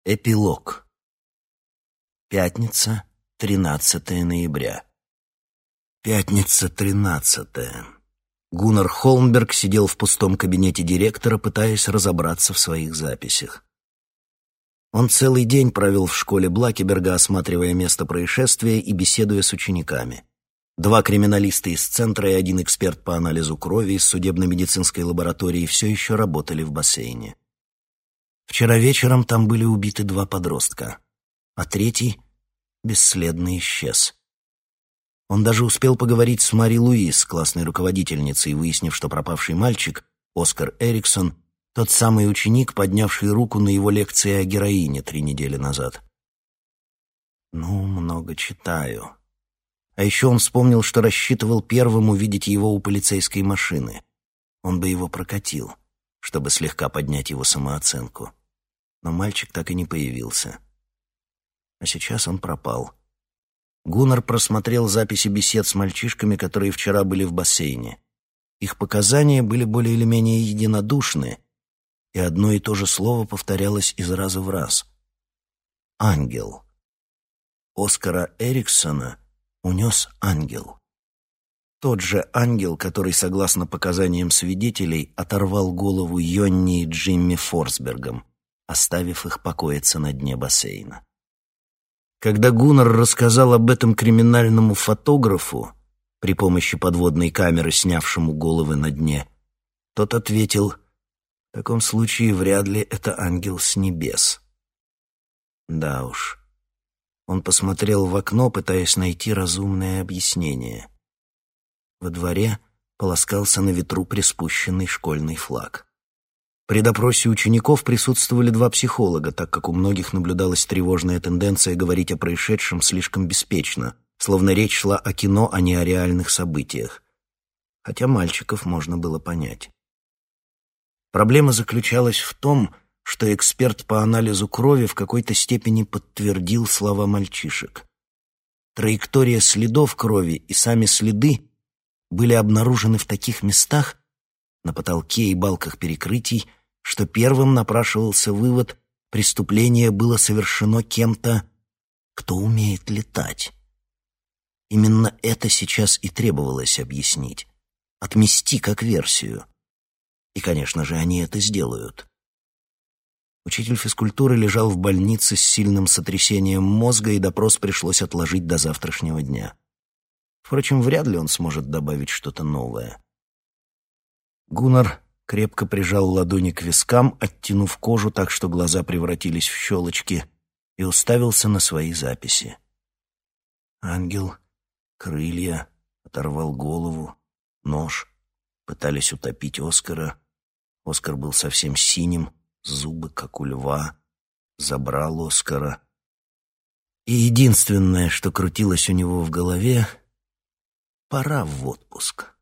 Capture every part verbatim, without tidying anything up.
Эпилог. Пятница, тринадцатое ноября. Пятница, тринадцатое. Гуннар Холмберг сидел в пустом кабинете директора, пытаясь разобраться в своих записях. Он целый день провел в школе Блакеберга, осматривая место происшествия и беседуя с учениками. Два криминалиста из центра и один эксперт по анализу крови из судебно-медицинской лаборатории все еще работали в бассейне. Вчера вечером там были убиты два подростка, а третий бесследно исчез. Он даже успел поговорить с Мари Луис, классной руководительницей, выяснив, что пропавший мальчик, Оскар Эриксон, тот самый ученик, поднявший руку на его лекции о героине три недели назад. Ну, много читаю. А еще он вспомнил, что рассчитывал первым увидеть его у полицейской машины. Он бы его прокатил, чтобы слегка поднять его самооценку. Но мальчик так и не появился. А сейчас он пропал. Гуннар просмотрел записи бесед с мальчишками, которые вчера были в бассейне. Их показания были более или менее единодушны, и одно и то же слово повторялось из раза в раз. «Ангел». Оскара Эриксона унес ангел. Тот же ангел, который, согласно показаниям свидетелей, оторвал голову Йонни и Джимми Форсбергам, оставив их покоиться на дне бассейна. Когда Гуннар рассказал об этом криминальному фотографу, при помощи подводной камеры, снявшему головы на дне, тот ответил: «В таком случае вряд ли это ангел с небес». Да уж. Он посмотрел в окно, пытаясь найти разумное объяснение. Во дворе полоскался на ветру приспущенный школьный флаг. При допросе учеников присутствовали два психолога, так как у многих наблюдалась тревожная тенденция говорить о происшедшем слишком беспечно, словно речь шла о кино, а не о реальных событиях. Хотя мальчиков можно было понять. Проблема заключалась в том, что эксперт по анализу крови в какой-то степени подтвердил слова мальчишек. Траектория следов крови и сами следы были обнаружены в таких местах, на потолке и балках перекрытий, что первым напрашивался вывод: преступление было совершено кем-то, кто умеет летать. Именно это сейчас и требовалось объяснить, отмести как версию. И, конечно же, они это сделают. Учитель физкультуры лежал в больнице с сильным сотрясением мозга, и допрос пришлось отложить до завтрашнего дня. Впрочем, вряд ли он сможет добавить что-то новое. Гуннар крепко прижал ладони к вискам, оттянув кожу так, что глаза превратились в щелочки, и уставился на свои записи. Ангел, крылья, оторвал голову, нож, пытались утопить Оскара. Оскар был совсем синим, зубы, как у льва, забрал Оскара. И единственное, что крутилось у него в голове — пора в отпуск.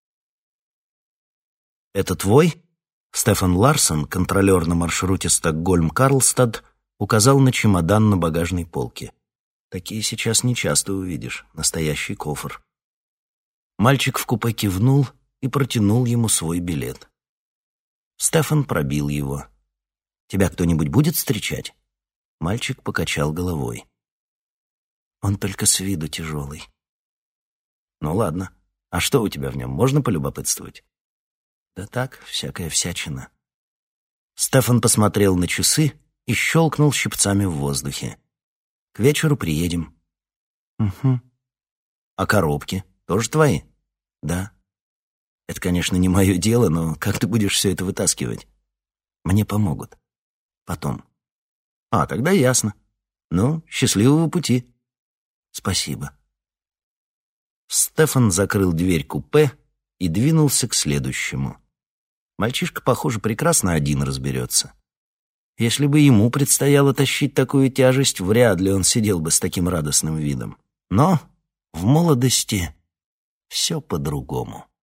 «Это твой?» Стефан Ларсон, контролер на маршруте Стокгольм-Карлстад, указал на чемодан на багажной полке. Такие сейчас нечасто увидишь, настоящий кофр. Мальчик в купе кивнул и протянул ему свой билет. Стефан пробил его. «Тебя кто-нибудь будет встречать?» Мальчик покачал головой. «Он только с виду тяжелый». «Ну ладно. А что у тебя в нем, можно полюбопытствовать?» «Да так, всякая всячина». Стефан посмотрел на часы и щелкнул щипцами в воздухе. «К вечеру приедем». «Угу». «А коробки тоже твои?» «Да». «Это, конечно, не мое дело, но как ты будешь все это вытаскивать?» «Мне помогут. Потом». «А, тогда ясно. Ну, счастливого пути». «Спасибо». Стефан закрыл дверь купе и двинулся к следующему. Мальчишка, похоже, прекрасно один разберется. Если бы ему предстояло тащить такую тяжесть, вряд ли он сидел бы с таким радостным видом. Но в молодости все по-другому.